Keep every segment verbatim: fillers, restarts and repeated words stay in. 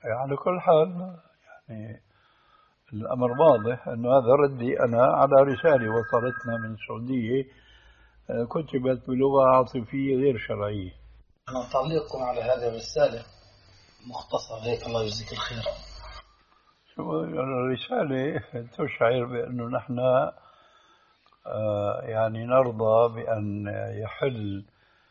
على كل حال يعني الأمر واضح أنه هذا ردي أنا على رسالة وصلتنا من السعودية كتبت بلغة عاطفية غير شرعية. أنا تعليقكم على هذه الرسالة مختصر هيك، الله يجزيك الخير. الرسالة تشعر بأنه نحن يعني نرضى بأن يحل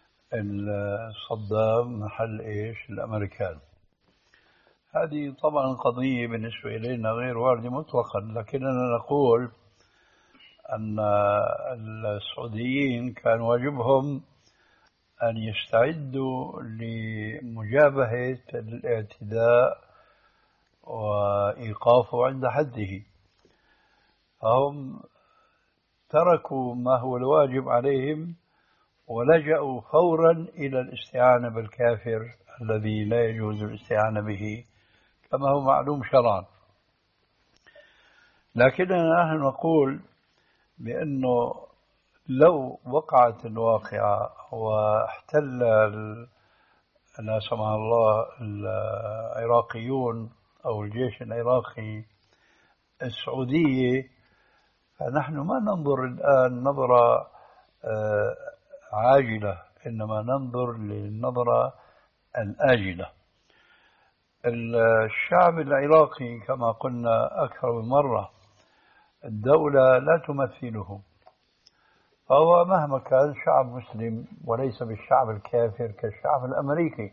صدام محل إيش الأمريكان. هذه طبعا قضية بالنسبة إلينا غير واردة مطلقا، لكننا نقول أن السعوديين كان واجبهم أن يستعدوا لمجابهة الاعتداء وإيقافه عند حده، فهم تركوا ما هو الواجب عليهم ولجأوا فورا إلى الاستعانة بالكافر الذي لا يجوز الاستعانة به كما هو معلوم شرعا. لكننا نحن نقول بأنه لو وقعت الواقعة واحتل لا سمح الله العراقيون أو الجيش العراقي السعودية، فنحن ما ننظر الآن نظرة عاجلة، إنما ننظر للنظرة الآجلة. الشعب العراقي كما قلنا أكثر من مرة الدولة لا تمثله، فهو مهما كان شعب مسلم وليس بالشعب الكافر كالشعب الأمريكي.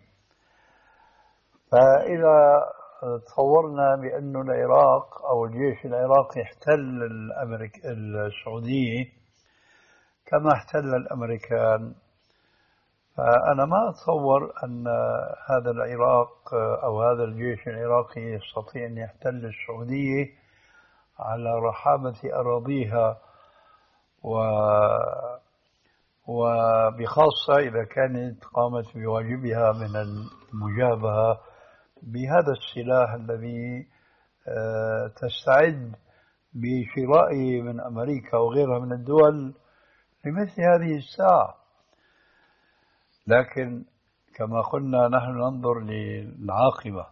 فإذا تصورنا بأن العراق أو الجيش العراقي احتل الأمريك السعودية كما احتل الأمريكان، فأنا ما أتصور أن هذا العراق أو هذا الجيش العراقي يستطيع أن يحتل السعودية على رحابة أراضيها، و وبخاصة إذا كانت قامت بواجبها من المجابهة بهذا السلاح الذي تستعد بشرائه من أمريكا وغيرها من الدول لمثل هذه الساعة. لكن كما قلنا نحن ننظر للعاقبة.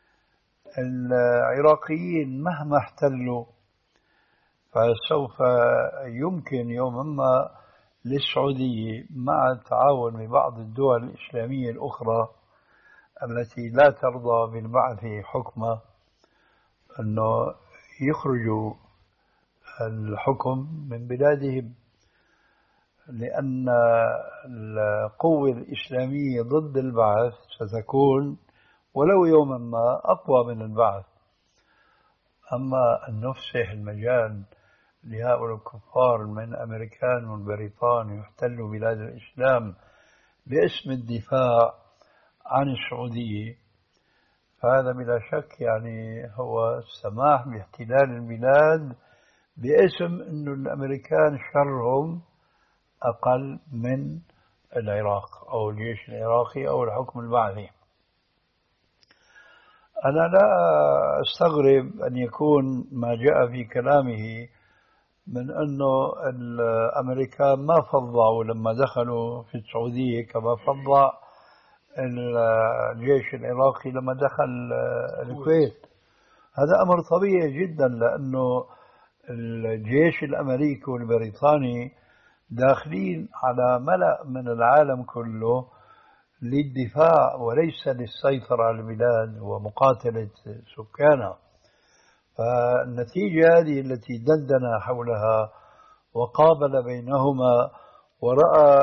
العراقيين مهما احتلوا فسوف يمكن يوما ما للسعودية مع التعاون ببعض الدول الإسلامية الأخرى التي لا ترضى بالبعث حكما أنه يخرجوا الحكم من بلادهم، لأن القوة الإسلامية ضد البعث ستكون ولو يوما ما أقوى من البعث. أما أن نفسح المجال لهؤلاء الكفار من أمريكان والبريطان يحتلوا بلاد الإسلام باسم الدفاع عن السعودية، فهذا بلا شك يعني هو السماح باحتلال البلاد باسم أن الأمريكان شرهم أقل من العراق أو الجيش العراقي أو الحكم البعثي. أنا لا أستغرب أن يكون ما جاء في كلامه من أنه الأمريكان ما فضعوا لما دخلوا في السعودية كما فضع الجيش العراقي لما دخل الكويت. هذا أمر طبيعي جدا، لأنه الجيش الأمريكي والبريطاني داخلين على ملأ من العالم كله للدفاع وليس للسيطرة على البلاد ومقاتلة سكانها. فالنتيجة هذه التي دندن حولها وقابل بينهما ورأى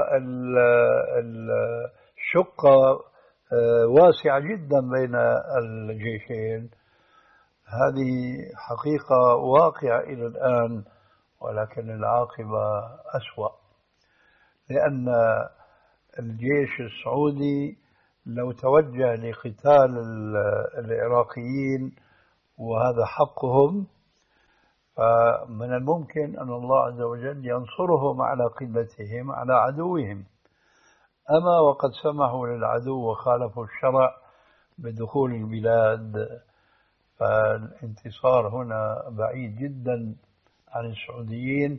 الشقة واسعة جدا بين الجيشين، هذه حقيقة واقعة إلى الآن، ولكن العاقبة أسوأ، لأن الجيش السعودي لو توجه لقتال العراقيين وهذا حقهم، فمن الممكن أن الله عز وجل ينصرهم على قلتهم على عدوهم. أما وقد سمحوا للعدو وخالفوا الشرع بدخول البلاد، فالانتصار هنا بعيد جدا عن السعوديين،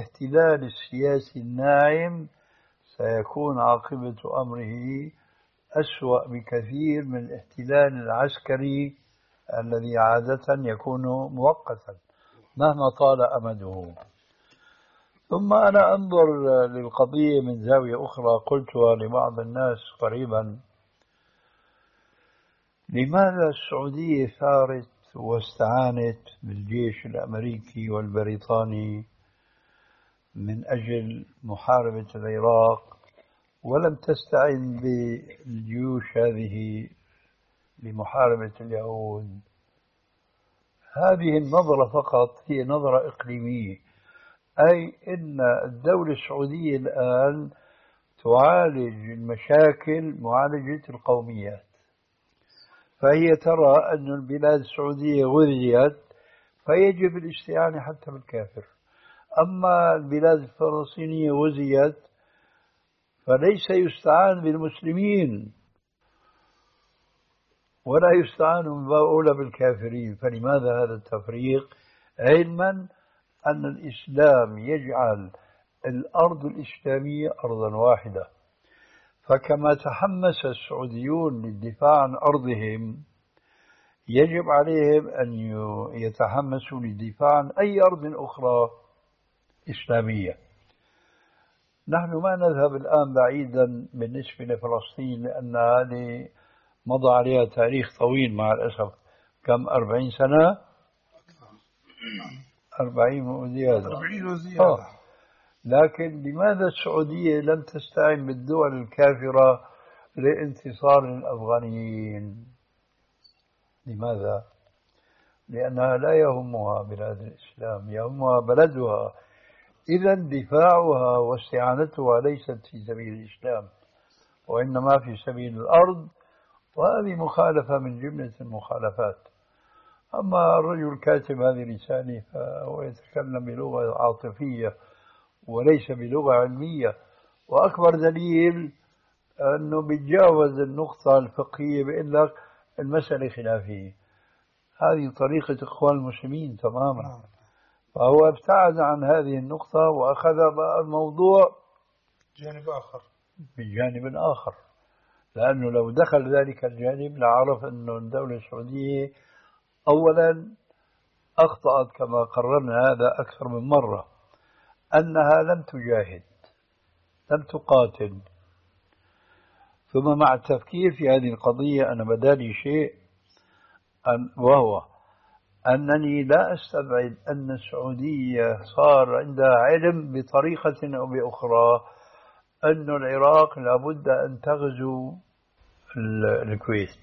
والاحتلال السياسي الناعم سيكون عاقبة أمره أسوأ بكثير من الاحتلال العسكري الذي عادة يكون مؤقتا مهما طال أمده. ثم أنا أنظر للقضية من زاوية أخرى قلتها لبعض الناس قريبا: لماذا السعودية ثارت واستعانت بالجيش الأمريكي والبريطاني من أجل محاربة العراق ولم تستعن بالجيوش هذه لمحاربة اليهود؟ هذه النظرة فقط هي نظرة إقليمية، أي أن الدولة السعودية الآن تعالج المشاكل معالجة القوميات، فهي ترى أن البلاد السعودية غذيت فيجب الاستعانة حتى بالكافر. أما البلاد الفلسطينية غزيت فليس يستعان بالمسلمين ولا يستعان أولى بالكافرين. فلماذا هذا التفريق؟ علما أن الإسلام يجعل الأرض الإسلامية أرضا واحدة، فكما تحمس السعوديون للدفاع عن أرضهم يجب عليهم أن يتحمسوا للدفاع عن أي أرض أخرى إسلامية. نحن ما نذهب الآن بعيدا بالنسبة لفلسطين، لأن هذه مضى عليها تاريخ طويل مع الأسف، كم أربعين سنة أربعين وزيادة أربعين وزيادة. لكن لماذا السعودية لم تستعن بالدول الكافرة لانتصار الأفغانيين؟ لماذا؟ لأنها لا يهمها بلاد الإسلام، يهمها بلدها. إذا دفاعها واستعانتها ليست في سبيل الإسلام وإنما في سبيل الأرض، وهذه مخالفة من جملة المخالفات. أما الرجل كاتب هذه الرسالة فهو يتكلم بلغة عاطفية وليس بلغة علمية، وأكبر دليل أنه بيتجاوز النقطة الفقهية بيقول لك المسألة خلافية. هذه طريقة إخوان المسلمين تماما. فهو ابتعد عن هذه النقطة وأخذ بقى الموضوع جانب آخر بجانب آخر، لأنه لو دخل ذلك الجانب لعرف أنه الدولة السعودية أولا أخطأت كما قررنا هذا أكثر من مرة، أنها لم تجاهد، لم تقاتل. ثم مع التفكير في هذه القضية أنا بدالي شيء، وهو أنني لا أستبعد أن السعودية صار عندها علم بطريقة أو بأخرى أن العراق لابد أن تغزو الكويت.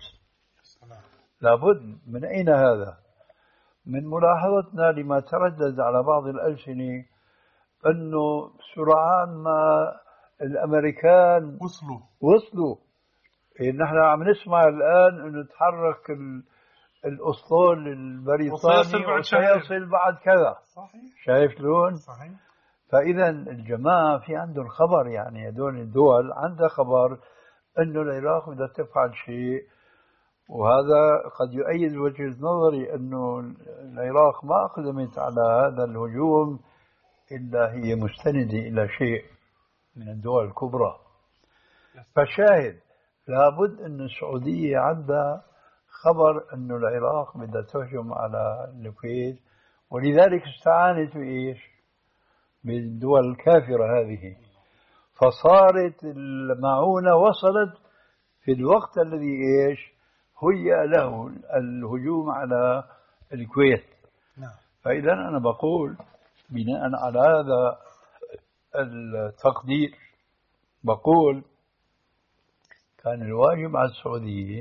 لابد. من أين هذا؟ من ملاحظتنا لما تردد على بعض الألسنة أنه سرعان ما الأمريكان وصلوا وصلوا إيه، نحن عم نسمع الآن أنه تحرك الأسطول البريطاني وسيصل بعد كذا. صحيح. شايف لون؟ صحيح. فإذا الجماعة في عندهم خبر، يعني هذول الدول عندها خبر أنه العراق بدها تفعل شيء، وهذا قد يؤيد وجهة نظري أنه العراق ما أقدمت على هذا الهجوم إلا هي مستندة إلى شيء من الدول الكبرى. فشاهد لابد أن السعودية عندها خبر أن العراق بدها تهجم على الكويت، ولذلك استعانت بإيش؟ بالدول الكافرة هذه. فصارت المعونة وصلت في الوقت الذي إيش هي له الهجوم على الكويت. نعم. فإذا أنا بقول بناء على هذا التقدير بقول كان الواجب على السعودية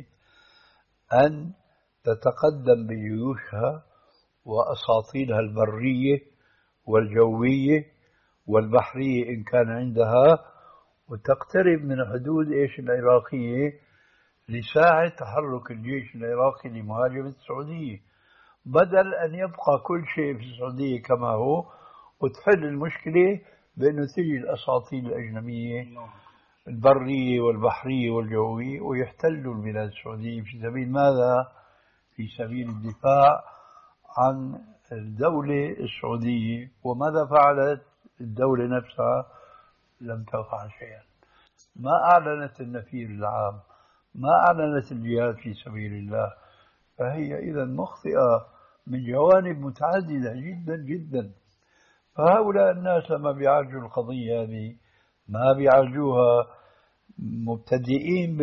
أن تتقدم بجيوشها وأساطيلها البرية والجوية والبحرية إن كان عندها، وتقترب من حدود إيش العراقية لساعة تحرك الجيش العراقي لمهاجمة السعودية، بدل أن يبقى كل شيء في السعودية كما هو وتحل المشكلة بأنه تجي الأساطيل الأجنبية البرية والبحرية والجوية ويحتلوا البلاد السعودية. في سبيل ماذا؟ في سبيل الدفاع عن الدولة السعودية. وماذا فعلت الدولة نفسها؟ لم تفعل شيئا. ما أعلنت النفير العام، ما أعلنت الجهاد في سبيل الله، فهي إذا مخطئة من جوانب متعددة جدا جدا. فهؤلاء الناس لما بيعالجوا القضية هذه ما بيعالجوها مبتدئين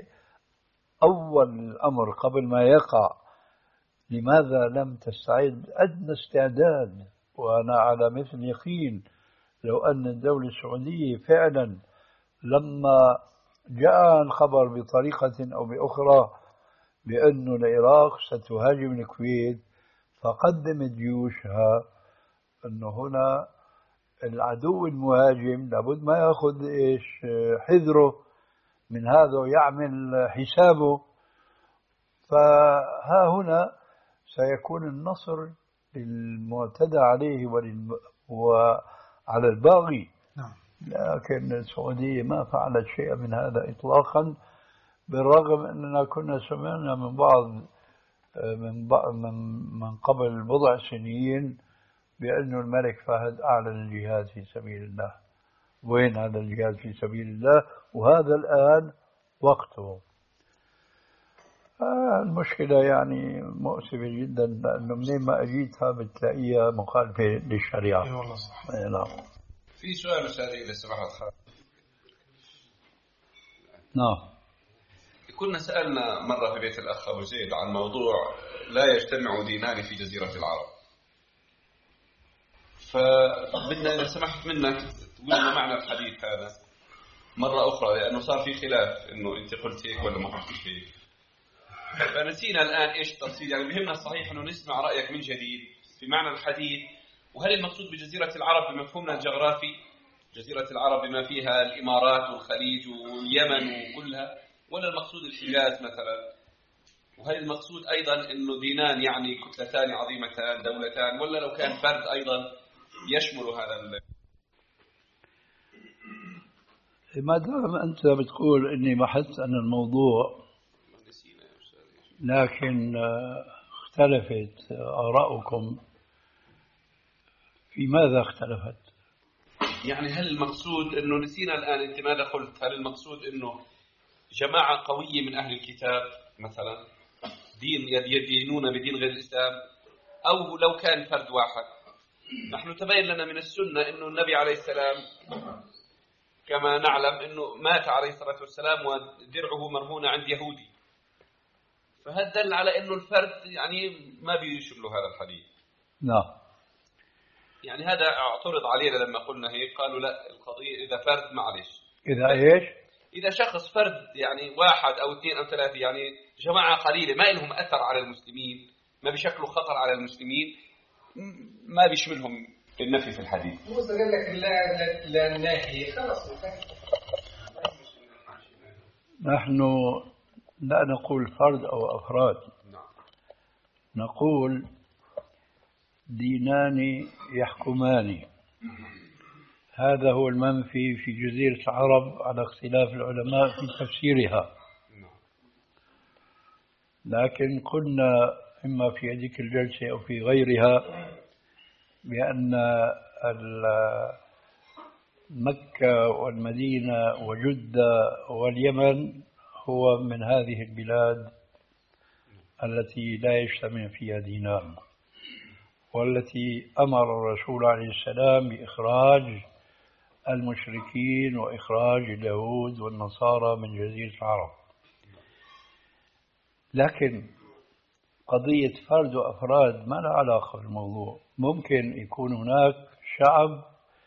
بأول الأمر قبل ما يقع. لماذا لم تستعد أدنى استعداد؟ وأنا على مثل يقين لو أن الدولة السعودية فعلا لما جاء الخبر بطريقة أو بأخرى بأن العراق ستهاجم الكويت فقدمت جيوشها، أنه هنا العدو المهاجم لابد ما يأخذ إيش حذره من هذا ويعمل حسابه. فها هنا سيكون النصر للمعتدى عليه وعلى الباغي. لكن السعودية ما فعلت شيئا من هذا إطلاقا، بالرغم أننا كنا سمعنا من بعض من, بعض من, من قبل بضع سنين بأن الملك فهد أعلن الجهاد في سبيل الله. وين هذا الجهاد في سبيل الله؟ وهذا الآن وقته. آه المشكلة يعني مؤسفة جدا، لأنه منين ما أجيتها بتلاقيها مخالفة للشريعة. اي والله صح. نعم. في سؤال أستاذي إذا سمحت. نعم. كنا سألنا مرة في بيت الأخ أبو زيد عن موضوع لا يجتمع دينان في جزيرة العرب، فبدنا إذا سمحت منك تقول لنا معنى الحديث هذا مرة أخرى، لأنه صار في خلاف إنه أنت قلت هيك ولا ما قلت هيك، فنسينا الآن إيش التفصيل. يعني بهمنا صحيح إنه نسمع رأيك من جديد في معنى الحديث، وهل المقصود بجزيرة العرب بمفهومنا الجغرافي جزيرة العرب بما فيها الإمارات والخليج واليمن وكلها، ولا المقصود الحجاز مثلا؟ وهل المقصود أيضا إنه دينان يعني كتلتان عظيمتان دولتان، ولا لو كان فرد أيضا يشمل هذا ال... ما دام أنت بتقول إني بحثت عن الموضوع لكن اختلفت آراؤكم، في ماذا اختلفت؟ يعني هل المقصود إنه نسينا الآن أنت ماذا قلت؟ هل المقصود إنه جماعة قوية من أهل الكتاب مثلا دين يدينون بدين غير الإسلام، أو لو كان فرد واحد؟ نحن تبين لنا من السنة إنه النبي عليه السلام كما نعلم إنه مات عليه الصلاة والسلام ودرعه مرهونة عند يهودي، فهذا دل على إنه الفرد يعني ما بيشمله هذا الحديث. نعم. يعني هذا اعترض علينا لما قلنا هيك، قالوا لا القضية إذا فرد معلش، إذا إيش؟ إذا شخص فرد يعني واحد أو اثنين أو ثلاثة، يعني جماعة قليلة ما لهم أثر على المسلمين، ما بيشكلوا خطر على المسلمين، ما بيشملهم النفي في الحديث. موسى قال لك لا لا الناهي خلاص. نحن لا نقول فرد أو أفراد، نقول دينان يحكمان. هذا هو المنفي في جزيرة العرب على اختلاف العلماء في تفسيرها. لكن قلنا إما في هذه الجلسة أو في غيرها بأن مكة والمدينة وجدة واليمن هو من هذه البلاد التي لا يجتمع فيها دينان، والتي أمر الرسول عليه السلام بإخراج المشركين وإخراج اليهود والنصارى من جزيرة العرب. لكن قضية فرد وأفراد ما لها علاقة بالموضوع. ممكن يكون هناك شعب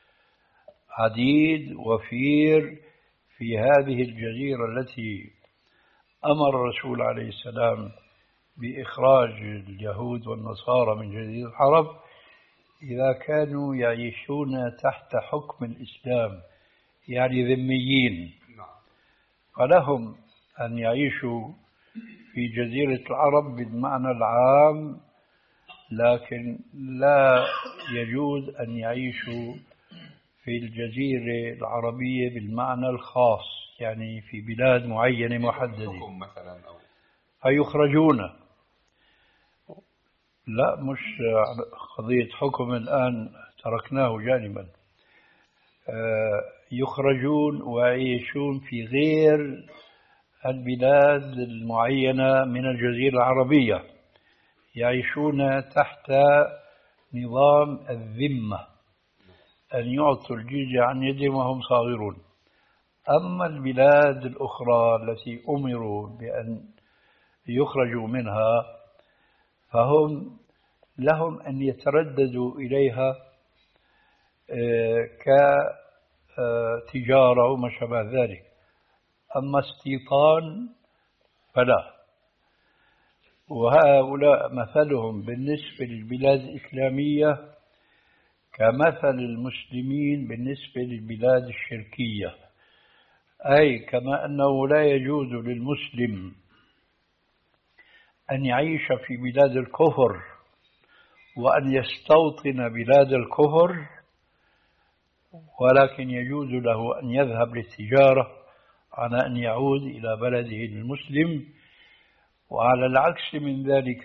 عديد وفير في هذه الجزيرة التي أمر الرسول عليه السلام بإخراج اليهود والنصارى من جزيرة العرب، إذا كانوا يعيشون تحت حكم الإسلام يعني ذميين، فلهم أن يعيشوا في جزيرة العرب بالمعنى العام، لكن لا يجوز أن يعيشوا في الجزيرة العربية بالمعنى الخاص، يعني في بلاد معينة محددة فيخرجون. لا، مش قضية حكم الآن تركناه جانبا، يخرجون ويعيشون في غير البلاد المعينة من الجزيرة العربية يعيشون تحت نظام الذمة، أن يعطوا الجزية عن يدهم وهم صاغرون. أما البلاد الأخرى التي أمروا بأن يخرجوا منها فهم لهم أن يترددوا إليها كتجارة وما شابه ذلك، أما استيطان فلا. وهؤلاء مثلهم بالنسبة للبلاد الإسلامية كمثل المسلمين بالنسبة للبلاد الشركية، أي كما أنه لا يجوز للمسلم أن يعيش في بلاد الكفر وأن يستوطن بلاد الكفر، ولكن يجوز له أن يذهب للتجارة على أن يعود إلى بلده المسلم. وعلى العكس من ذلك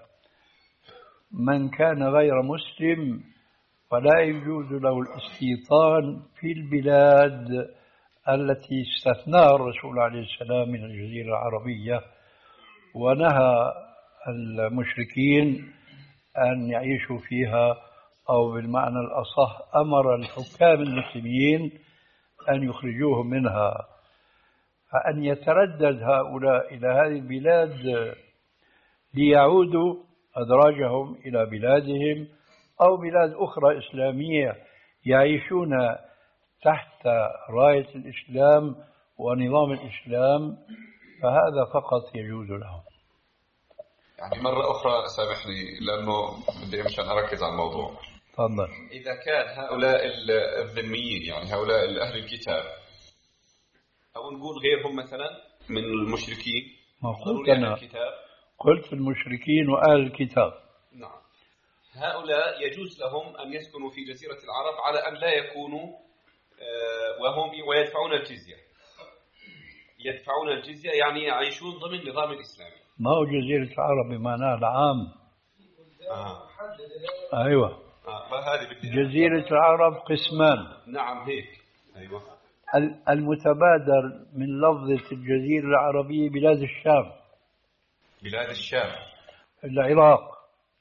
من كان غير مسلم فلا يجوز له الاستيطان في البلاد التي استثناها الرسول عليه السلام من الجزيرة العربية، ونهى المشركين أن يعيشوا فيها، أو بالمعنى الأصح أمر الحكام المسلمين أن يخرجوهم منها. فأن يتردد هؤلاء إلى هذه البلاد ليعودوا أدراجهم إلى بلادهم أو بلاد أخرى إسلامية يعيشون تحت راية الإسلام ونظام الإسلام، فهذا فقط يجوز لهم. يعني مرة أخرى سامحني لأنه بدي مشان أركز على الموضوع. تفضل. إذا كان هؤلاء الذميين يعني هؤلاء أهل الكتاب أو نقول غيرهم مثلا من المشركين، قلت أنا الكتاب. قلت المشركين وأهل الكتاب. نعم. هؤلاء يجوز لهم أن يسكنوا في جزيرة العرب على أن لا يكونوا وهم ويدفعون الجزية. يدفعون الجزية يعني يعيشون ضمن نظام الإسلامي. ما هو جزيرة العرب بمعناه العام. آه. أيوة. آه. هذه جزيرة العرب قسمان. نعم هيك. أيوة. المتبادر من لفظة الجزيرة العربية بلاد الشام. بلاد الشام. العراق.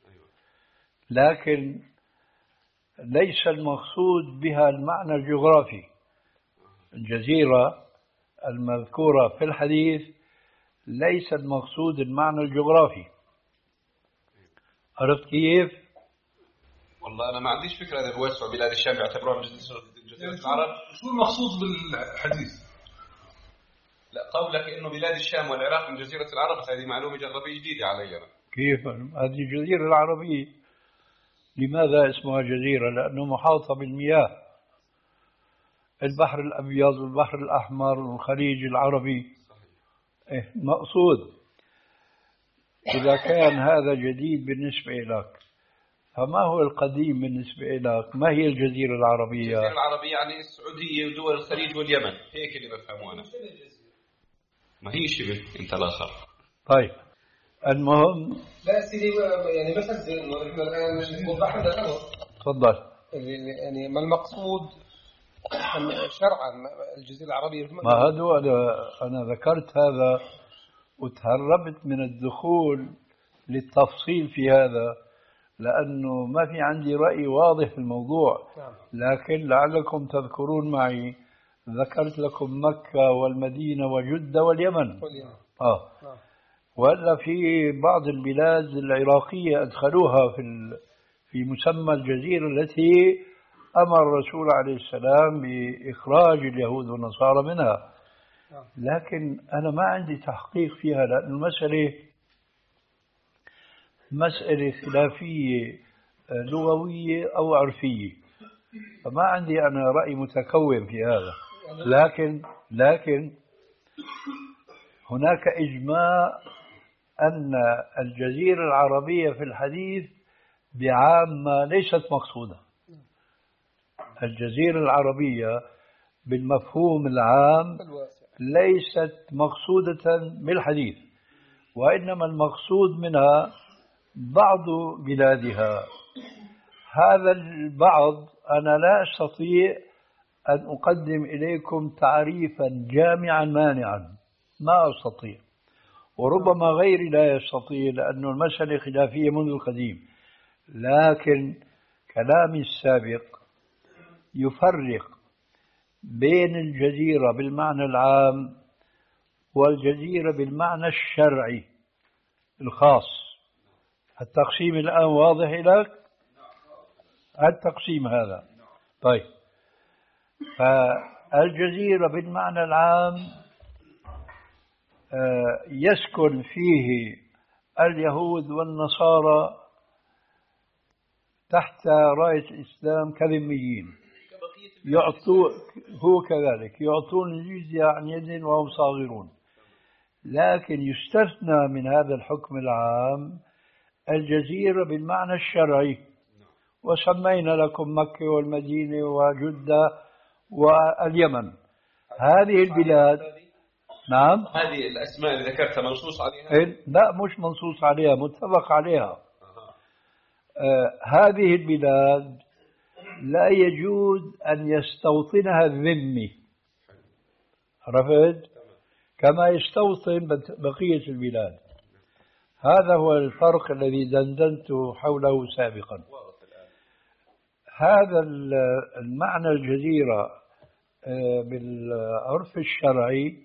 لكن ليس المقصود بها المعنى الجغرافي. الجزيرة المذكورة في الحديث ليس المقصود المعنى الجغرافي. عرفت كيف؟ والله أنا ما عنديش فكرة هذا بوسع بلاد الشام يعتبروها جزيرة العرب. شو المقصود بالحديث؟ لا قولك إنه بلاد الشام والعراق من جزيرة العرب هذه معلومة جغرافية جديدة علي أنا. كيف؟ هذه الجزيرة العربية لماذا اسمها جزيرة؟ لأنه محاطة بالمياه، البحر الأبيض والبحر الأحمر والخليج العربي. إيه مقصود. إذا كان هذا جديد بالنسبة لك فما هو القديم بالنسبة لك؟ ما هي الجزيرة العربية؟ الجزيرة العربية يعني السعودية ودول الخليج واليمن، هيك اللي بفهمه أنا. ما هي شبه أنت الآخر. طيب المهم. لا سيدي يعني مثل زي إنه إحنا الآن وضحنا الأمر. تفضل. يعني ما المقصود شرعا الجزيرة العربية؟ ما هذا أنا ذكرت هذا وتهربت من الدخول للتفصيل في هذا لأنه ما في عندي رأي واضح في الموضوع. لكن لعلكم تذكرون معي ذكرت لكم مكة والمدينة وجدة واليمن. آه. وإلا في بعض البلاد العراقية أدخلوها في في مسمى الجزيرة التي أمر الرسول عليه السلام بإخراج اليهود والنصارى منها. لكن أنا ما عندي تحقيق فيها لأن المسألة مسألة خلافية لغوية أو عرفية، فما عندي أنا رأي متكون في هذا. لكن لكن هناك إجماع أن الجزيرة العربية في الحديث بعامة ليست مقصودة. الجزيرة العربية بالمفهوم العام ليست مقصودة بالحديث، وإنما المقصود منها بعض بلادها. هذا البعض أنا لا أستطيع أن أقدم إليكم تعريفا جامعا مانعا، ما أستطيع، وربما غيري لا يستطيع، لأن المسألة خلافية منذ القديم. لكن كلامي السابق يفرق بين الجزيرة بالمعنى العام والجزيرة بالمعنى الشرعي الخاص. التقسيم الآن واضح لك؟ التقسيم هذا طيب. فالجزيرة بالمعنى العام يسكن فيه اليهود والنصارى تحت راية الإسلام كذميين، يعطوا هو كذلك يعطون الجزية عن يد وهم صاغرون. لكن يستثنى من هذا الحكم العام الجزيرة بالمعنى الشرعي، وسمينا لكم مكة والمدينة وجدة واليمن. هذه البلاد نعم. هذه الأسماء اللي ذكرتها منصوص عليها؟ لا مش منصوص عليها، متفق عليها. آه هذه البلاد لا يجوز أن يستوطنها الذمي، عرفت؟ كما يستوطن بقية البلاد. هذا هو الفرق الذي دندنت حوله سابقا. هذا المعنى الجزيرة بالعرف الشرعي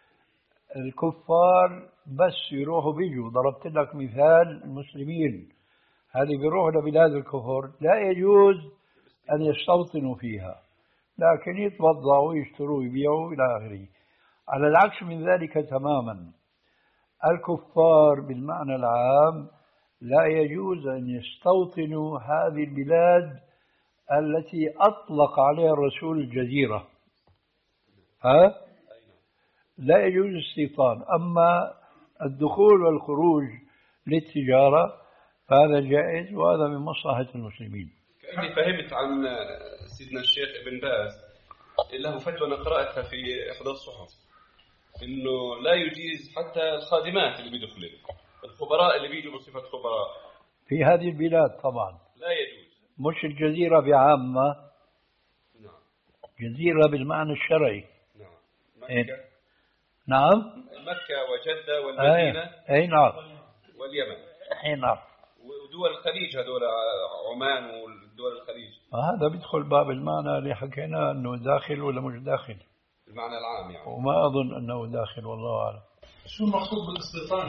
الكفار بس يروحوا بيجوا. ضربت لك مثال المسلمين، هذه بيروحوا لبلاد الكفر لا يجوز أن يستوطنوا فيها، لكن يتوضعوا ويشتروا ويبيعوا إلى آخره. على العكس من ذلك تماما، الكفار بالمعنى العام لا يجوز أن يستوطنوا هذه البلاد التي أطلق عليها الرسول الجزيرة، ها؟ لا يجوز الاستيطان. أما الدخول والخروج للتجارة فهذا جائز، وهذا من مصلحة المسلمين. كأني فهمت عن سيدنا الشيخ ابن باز له فتوى أنا قرأتها في إحدى الصحف، إنه لا يجيز حتى الخادمات اللي بيدخلوا، الخبراء اللي بيجوا بصفة خبراء في هذه البلاد طبعا لا يجوز. مش الجزيرة بعامة، نعم. جزيرة بالمعنى الشرعي. نعم. مكة. إيه؟ نعم. مكة وجدة والمدينة. أي أي نعم. واليمن. أي نعم. ودول الخليج هذول عمان والدول الخليج. هذا بيدخل باب المعنى اللي حكينا أنه داخل ولا مش داخل. المعنى العام يعني. وما أظن أنه داخل والله أعلم. شو المقصود بالاستيطان؟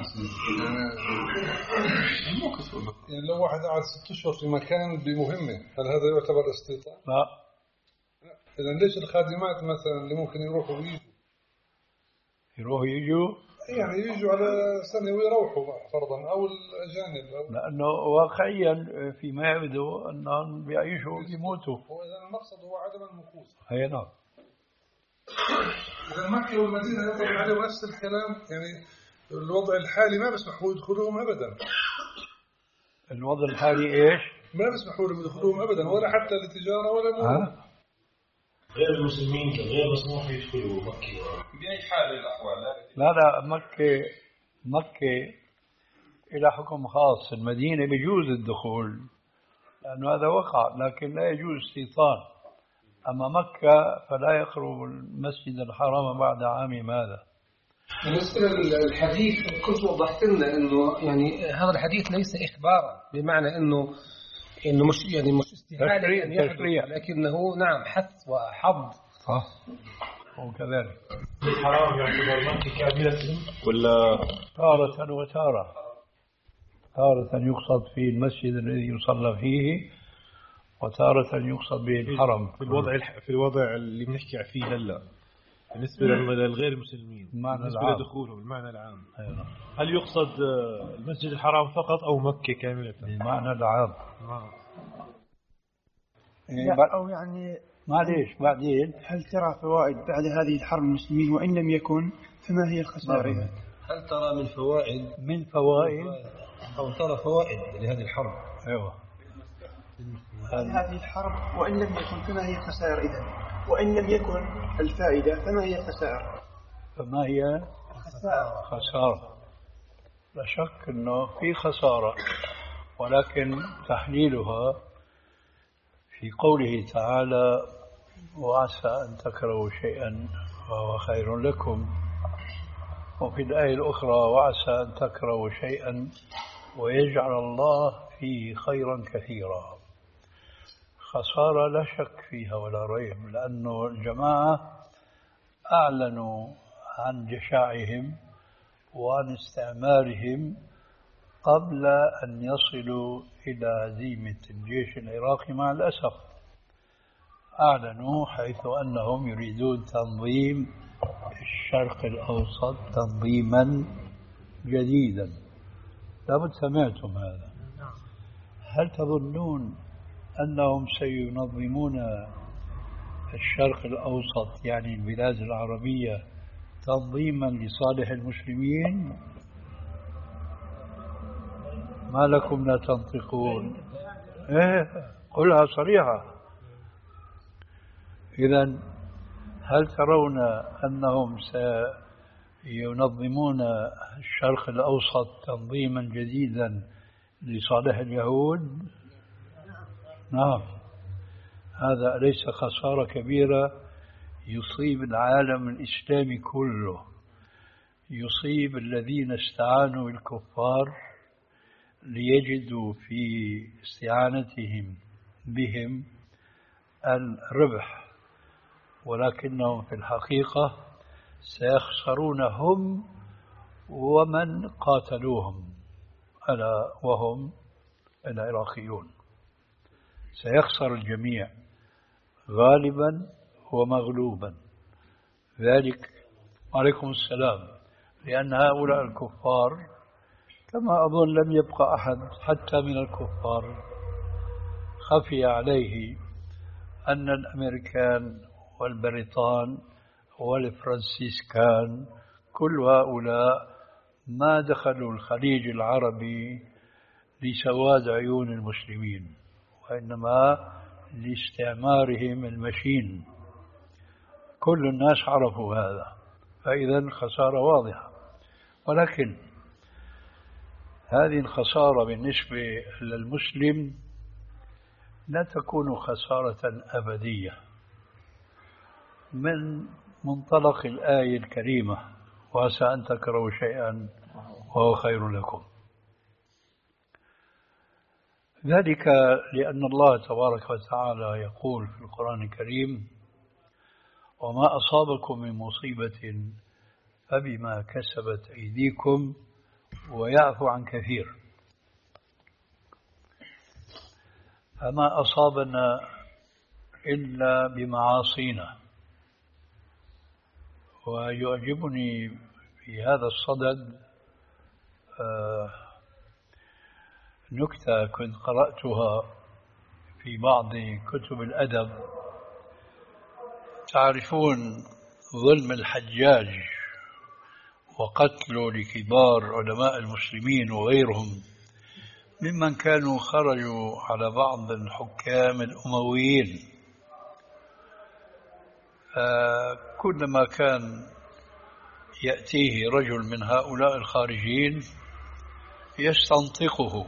يعني لو واحد قعد ست أشهر في مكان بمهمة، هل هذا يعتبر استيطان؟ لا. إذا ليش الخادمات مثلا اللي ممكن يروحوا ويجوا؟ يروحوا يجوا؟ يعني يجوا على سنة ويروحوا فرضا، أو الأجانب أو لأنه واقعيا فيما يبدو أنهم بيعيشوا ويموتوا. هو إذا المقصد هو عدم المكوث. أي نعم. إذا مكة والمدينة يطلق عليهم نفس الكلام، يعني الوضع الحالي ما بيسمحوا يدخلوهم أبدا. الوضع الحالي إيش؟ ما بيسمحوا لهم يدخلوهم أبدا، ولا حتى للتجارة ولا مو. غير المسلمين غير مسموح يدخلوا مكة بأي حال من الأحوال. لا لا مكة مكة إلى حكم خاص، المدينة بيجوز الدخول لأنه هذا وقع، لكن لا يجوز استيطان. أما مكة فلا يقرب المسجد الحرام بعد عام ماذا. بالنسبة للحديث كنت وضحت لنا إنه يعني هذا الحديث ليس إخبارا بمعنى إنه إنه مش يعني مش استهانة أن يحدث، لكنه نعم حث وحض. صح وكذلك. الحرام يعتبر مكة كاملة ولا تارة وتارة؟ تارة يقصد فيه المسجد الذي يصلى فيه، وتارة يقصد به الحرم. في الوضع في الوضع اللي بنحكي فيه هلا بالنسبة للغير المسلمين، بالنسبة لدخولهم بالمعنى العام. أيوة. هل يقصد المسجد الحرام فقط أو مكة كاملة؟ بالمعنى العام. آه. أو يعني معليش بعدين هل ترى فوائد بعد هذه الحرب المسلمين، وإن لم يكن فما هي الخسائر؟ هل ترى من فوائد من فوائد أو ترى فوائد لهذه الحرب؟ أيوة. هذه الحرب وإن لم يكن فما هي الخسائر إذن؟ وإن لم يكن الفائدة فما هي الخسائر؟ فما هي خسارة. خسارة. لا شك أنه في خسارة، ولكن تحليلها في قوله تعالى وعسى أن تكرهوا شيئا وهو خير لكم وفي الآية الأخرى وعسى أن تكرهوا شيئا ويجعل الله فيه خيرا كثيرا. خسارة لا شك فيها ولا ريب، لأنه الجماعة أعلنوا عن جشاعهم وعن استعمارهم قبل أن يصلوا إلى هزيمة الجيش العراقي. مع الأسف أعلنوا حيث أنهم يريدون تنظيم الشرق الأوسط تنظيما جديدا. لابد سمعتم هذا. هل تظنون أنهم سينظمون الشرق الأوسط يعني البلاد العربية تنظيما لصالح المسلمين؟ ما لكم لا تنطقون؟ إيه قلها صريحة. إذن هل ترون أنهم سينظمون الشرق الأوسط تنظيما جديدا لصالح اليهود؟ نعم. هذا أليس خسارة كبيرة يصيب العالم الإسلامي كله، يصيب الذين استعانوا بالكفار ليجدوا في استعانتهم بهم الربح، ولكنهم في الحقيقة سيخسرون هم ومن قاتلوهم ألا وهم العراقيون. سيخسر الجميع غالبا ومغلوبا. ذلك عليكم السلام، لأن هؤلاء الكفار كما أظن لم يبقى أحد حتى من الكفار خفي عليه أن الأمريكان والبريطان والفرنسيسكان كل هؤلاء ما دخلوا الخليج العربي لسواد عيون المسلمين، وإنما لاستعمارهم المشين. كل الناس عرفوا هذا، فإذا خسارة واضحة. ولكن هذه الخسارة بالنسبة للمسلم لا تكون خسارة أبدية من منطلق الآية الكريمة وعسى أن تكرهوا شيئا وهو خير لكم. ذلك لأن الله تبارك وتعالى يقول في القرآن الكريم: وما أصابكم من مصيبة فبما كسبت أيديكم ويعفو عن كثير. فما أصابنا إلا بمعاصينا. ويعجبني في هذا الصدد نكتة كنت قرأتها في بعض كتب الأدب. تعرفون ظلم الحجاج وقتله لكبار علماء المسلمين وغيرهم ممن كانوا خرجوا على بعض الحكام الأمويين. كلما كان يأتيه رجل من هؤلاء الخارجين يستنطقه،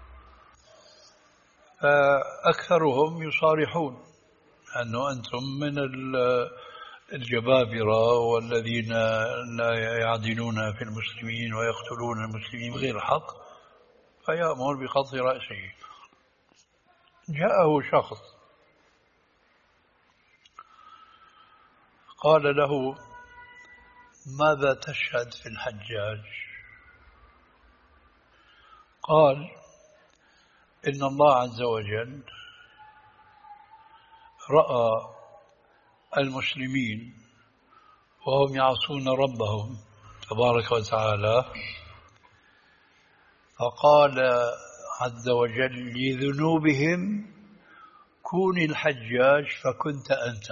فأكثرهم يصارحون أنه أنتم من الجبابرة والذين لا يعدلون في المسلمين ويقتلون المسلمين بغير حق، فيأمر بقطع رأسه. جاءه شخص قال له: ماذا تشهد في الحجاج؟ قال: إن الله عز وجل رأى المسلمين وهم يعصون ربهم تبارك وتعالى، فقال عز وجل لذنوبهم: كوني الحجاج فكنت أنت.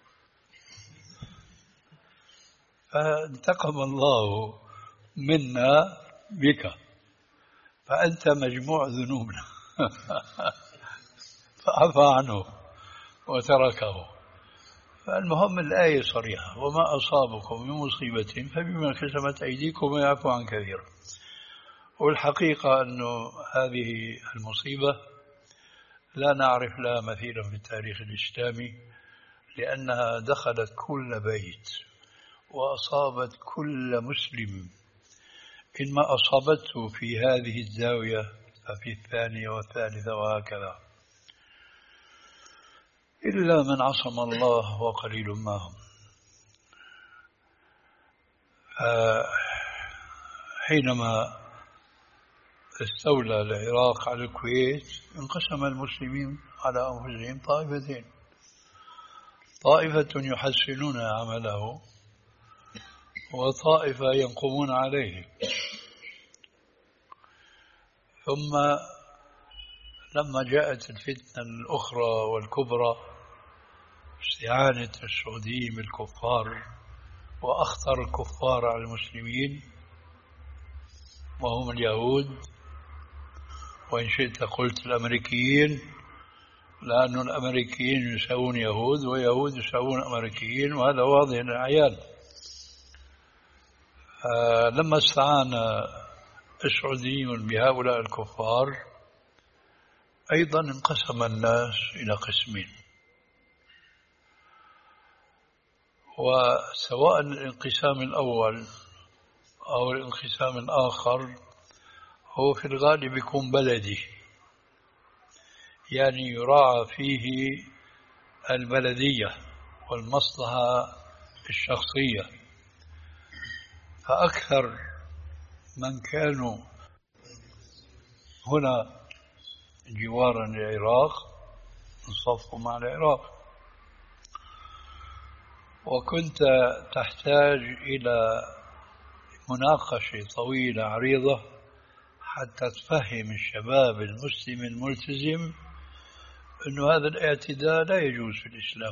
فانتقم الله منا بك، فأنت مجموع ذنوبنا. فعفى عنه وتركه. فالمهم الآية صريحة: وما أصابكم من مصيبة فبما كسبت أيديكم ويعفو عن كثير. والحقيقة أنه هذه المصيبة لا نعرف لها مثيلا في التاريخ الإسلامي، لأنها دخلت كل بيت وأصابت كل مسلم، إنما أصابته في هذه الزاوية ففي الثانية والثالثة وهكذا، إلا من عصم الله وقليل ما هم. حينما استولى العراق على الكويت انقسم المسلمين على أنفسهم طائفتين، طائفة يحسنون عمله وطائفة ينقمون عليه. ثم لما جاءت الفتنة الأخرى والكبرى استعانة السعوديين بالكفار وأخطر الكفار على المسلمين وهم اليهود، وإن شئت قلت الأمريكيين، لأن الأمريكيين يساوون يهود ويهود يساوون أمريكيين، وهذا واضح للعيان. لما استعان السعوديون بهؤلاء الكفار أيضا انقسم الناس إلى قسمين، وسواء الانقسام الأول أو الانقسام الآخر هو في الغالب يكون بلدي، يعني يراعى فيه البلدية والمصلحة الشخصية. فأكثر من كانوا هنا جوارا للعراق انصفوا مع العراق، وكنت تحتاج إلى مناقشة طويلة عريضة حتى تفهم الشباب المسلم الملتزم أن هذا الاعتداء لا يجوز في الإسلام.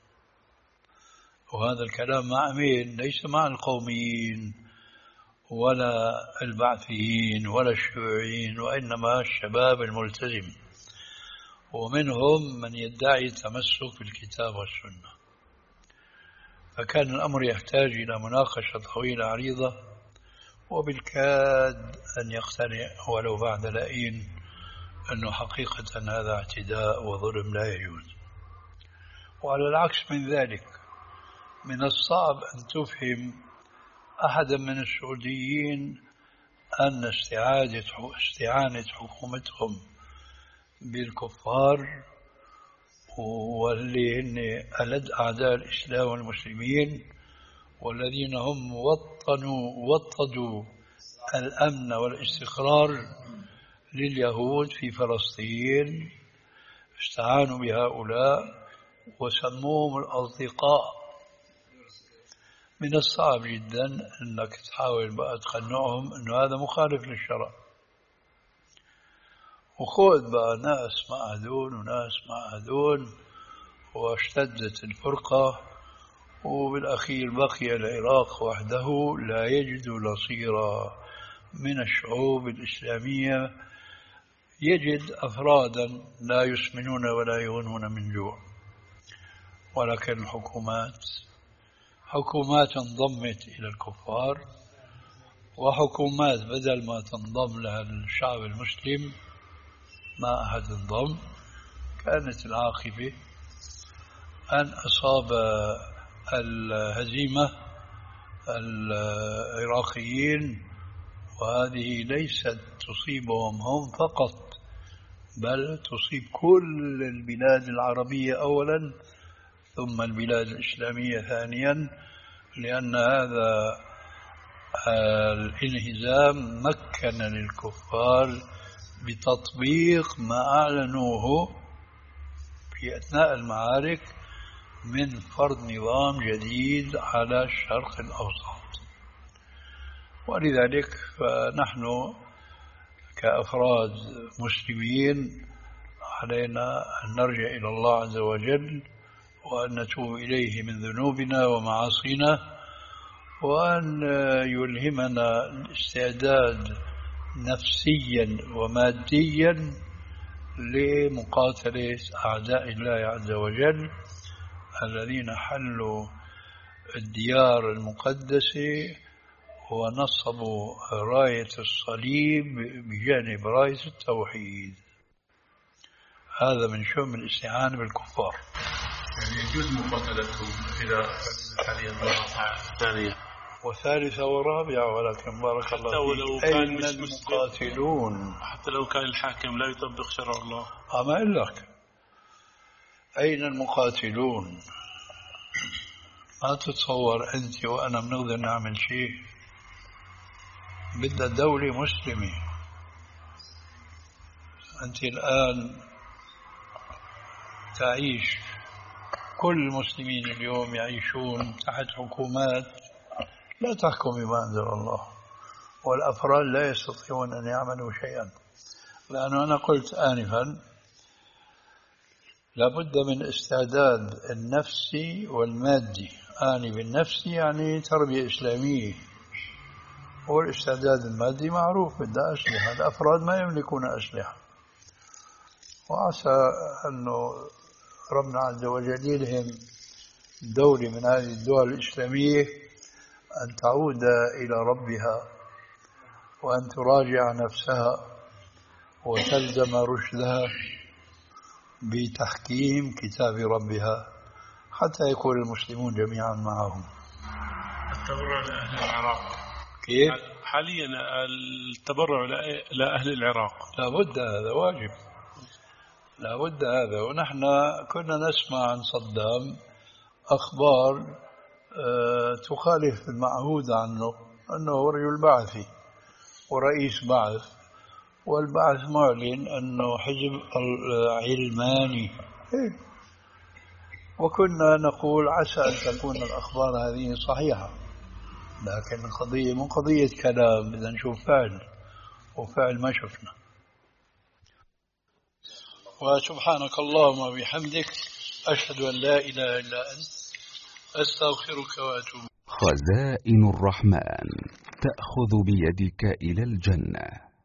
وهذا الكلام مع مين؟ ليس مع القوميين ولا البعثيين ولا الشيوعيين، وإنما الشباب الملتزم، ومنهم من يدعي التمسك بالكتاب والسنة. فكان الأمر يحتاج إلى مناقشة طويلة عريضة، وبالكاد أن يقتنع ولو بعد لئين أنه حقيقة هذا اعتداء وظلم لا يجوز. وعلى العكس من ذلك، من الصعب أن تفهم أحدا من السعوديين أن استعادة استعانة حكومتهم بالكفار واللي هن ألد أعداء الإسلام والمسلمين، والذين هم وطنوا وطدوا الأمن والاستقرار لليهود في فلسطين، استعانوا بهؤلاء وسموهم الأصدقاء. من الصعب جدا أنك تحاول بقى تقنعهم أنه هذا مخالف للشرع، وخذ بقى ناس مع هذول وناس مع هذول، واشتدت الفرقة، وبالأخير بقي العراق وحده لا يجد نصيرا من الشعوب الإسلامية، يجد أفرادا لا يسمنون ولا يغنون من جوع. ولكن الحكومات حكومات انضمت إلى الكفار، وحكومات بدل ما تنضم لها الشعب المسلم ما أحد انضم. كانت العاقبة أن أصاب الهزيمة العراقيين، وهذه ليست تصيبهم هم فقط، بل تصيب كل البلاد العربية أولا ثم البلاد الإسلامية ثانيا، لأن هذا الانهزام مكن للكفار بتطبيق ما أعلنوه في أثناء المعارك من فرض نظام جديد على الشرق الأوسط. ولذلك فنحن كأفراد مسلمين علينا أن نرجع إلى الله عز وجل، وأن نتوب إليه من ذنوبنا ومعاصينا، وأن يلهمنا الاستعداد نفسيا وماديا لمقاتلة أعداء الله عز وجل الذين حلوا الديار المقدسة ونصبوا راية الصليب بجانب راية التوحيد. هذا من شؤم الاستعانة بالكفار. يعني يجوز مقاتلتهم إذا حاليا المرة الثانية. وثالثة ورابعة، ولكن بارك الله فيك أين المقاتلون؟ حتى لو كان الحاكم لا يطبق شرع الله. أما أقول لك أين المقاتلون؟ ما تتصور أنت وأنا بنقدر نعمل شيء. بدها دولة مسلمة. أنت الآن تعيش، كل المسلمين اليوم يعيشون تحت حكومات لا تحكم بما أنزل الله، والأفراد لا يستطيعون أن يعملوا شيئا. لأنه أنا قلت آنفا لابد من استعداد النفسي والمادي. آني بالنفسي يعني تربية إسلامية، والاستعداد المادي معروف بدها أسلحة. الأفراد ما يملكون أسلحة، وعسى أنه ربنا عز وجل يلهم دولة من هذه الدول الإسلامية أن تعود إلى ربها وأن تراجع نفسها وتلزم رشدها بتحكيم كتاب ربها حتى يكون المسلمون جميعا معهم. التبرع لأهل العراق كيف؟ حاليا التبرع لأهل العراق لابد، هذا واجب، لابد هذا. ونحن كنا نسمع عن صدام أخبار تخالف المعهود عنه، أنه رجل بعثي ورئيس بعث، والبعث معلن أنه حزب علماني. وكنا نقول عسى أن تكون الأخبار هذه صحيحة، لكن القضية مو قضية كلام، بدنا نشوف فعل، وفعل ما شفنا. وسبحانك اللهم وبحمدك أشهد أن لا إله إلا أنت أستغفرك وأتوب. خزائن الرحمن تأخذ بيدك إلى الجنة.